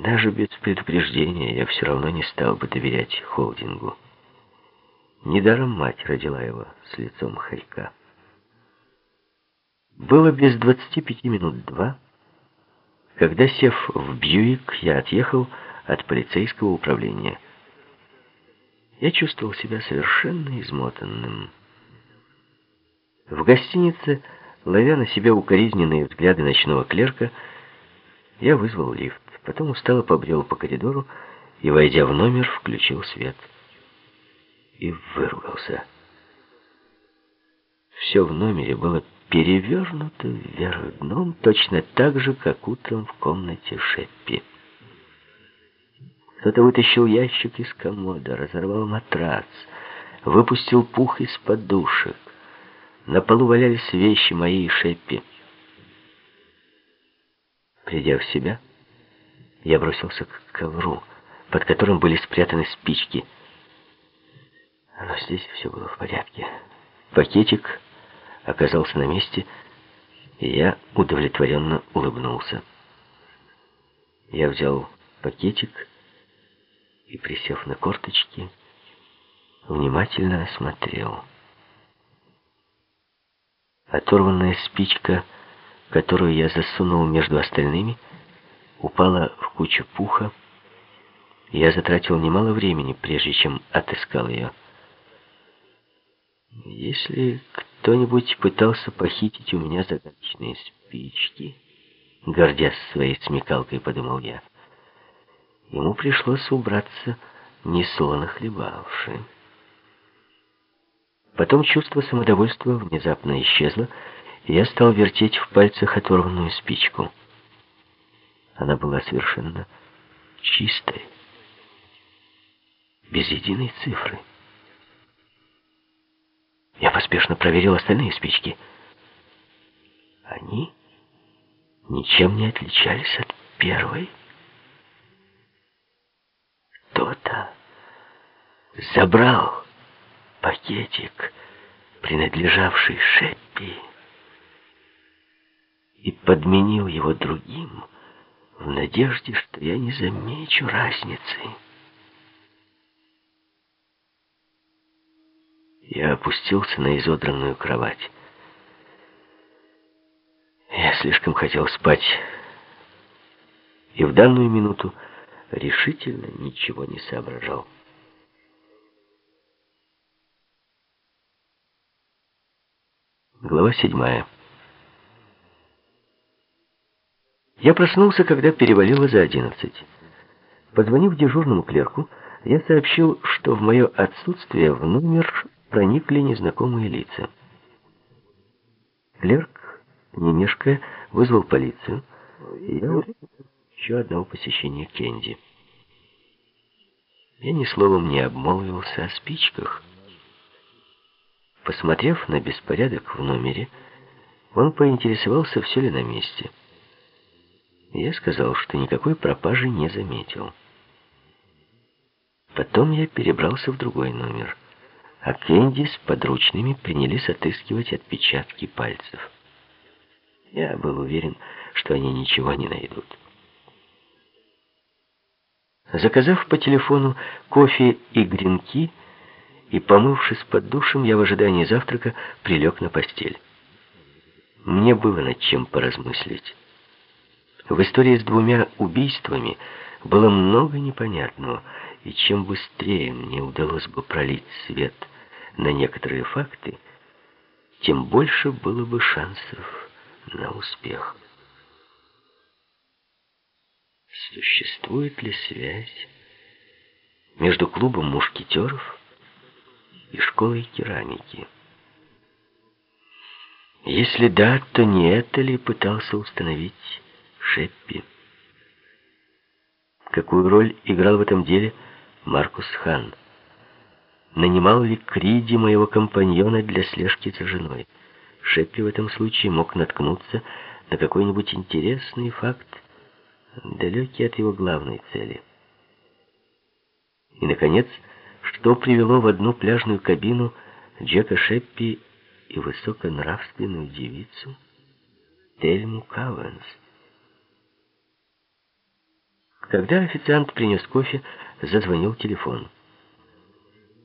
Даже без предупреждения я все равно не стал бы доверять холдингу. Недаром мать родила его с лицом хорька. Было без 25 минут 2, когда, сев в Бьюик, я отъехал от полицейского управления. Я чувствовал себя совершенно измотанным. В гостинице, ловя на себя укоризненные взгляды ночного клерка, я вызвал лифт. Потом устало побрел по коридору и, войдя в номер, включил свет. И выругался. Все в номере было перевернуто вверх дном, точно так же, как утром в комнате Шеппи. Кто-то вытащил ящик из комода, разорвал матрац, выпустил пух из подушек. На полу валялись вещи мои и Шеппи. Придя в себя, я бросился к ковру, под которым были спрятаны спички. Но здесь все было в порядке. Пакетик оказался на месте, и я удовлетворенно улыбнулся. Я взял пакетик и, присев на корточки, внимательно осмотрел. Оторванная спичка, которую я засунул между остальными, упала в кучу пуха, и я затратил немало времени, прежде чем отыскал ее. Если кто-нибудь пытался похитить у меня загадочные спички, гордясь своей смекалкой, подумал я, ему пришлось убраться несловно хлебавши. Потом чувство самодовольства внезапно исчезло, и я стал вертеть в пальцах оторванную спичку. Она была совершенно чистой, без единой цифры. Я поспешно проверил остальные спички. Они ничем не отличались от первой. Кто-то забрал пакетик, принадлежавший Шеппи, и подменил его другим, в надежде, что я не замечу разницы. Я опустился на изодранную кровать. Я слишком хотел спать, и в данную минуту решительно ничего не соображал. Глава 7. Я проснулся, когда перевалило за 11. Позвонив дежурному клерку, я сообщил, что в мое отсутствие в номер проникли незнакомые лица. Клерк, не мешкая, вызвал полицию, и я увидел еще одного посещения Кенди. Я ни словом не обмолвился о спичках. Посмотрев на беспорядок в номере, он поинтересовался, все ли на месте. Я сказал, что никакой пропажи не заметил. Потом я перебрался в другой номер, а Кенди с подручными принялись отыскивать отпечатки пальцев. Я был уверен, что они ничего не найдут. Заказав по телефону кофе и гренки и помывшись под душем, я в ожидании завтрака прилег на постель. Мне было над чем поразмыслить. В истории с 2 убийствами было много непонятного, и чем быстрее мне удалось бы пролить свет на некоторые факты, тем больше было бы шансов на успех. Существует ли связь между клубом мушкетеров и школой керамики? Если да, то не это ли пытался установить Шеппи? Какую роль играл в этом деле Маркус Хан? Нанимал ли Криди моего компаньона для слежки за женой? Шеппи в этом случае мог наткнуться на какой-нибудь интересный факт, далекий от его главной цели. И, наконец, что привело в одну пляжную кабину Джека Шеппи и высоконравственную девицу Тельму Кауэнс? Когда официант принес кофе, зазвонил телефон.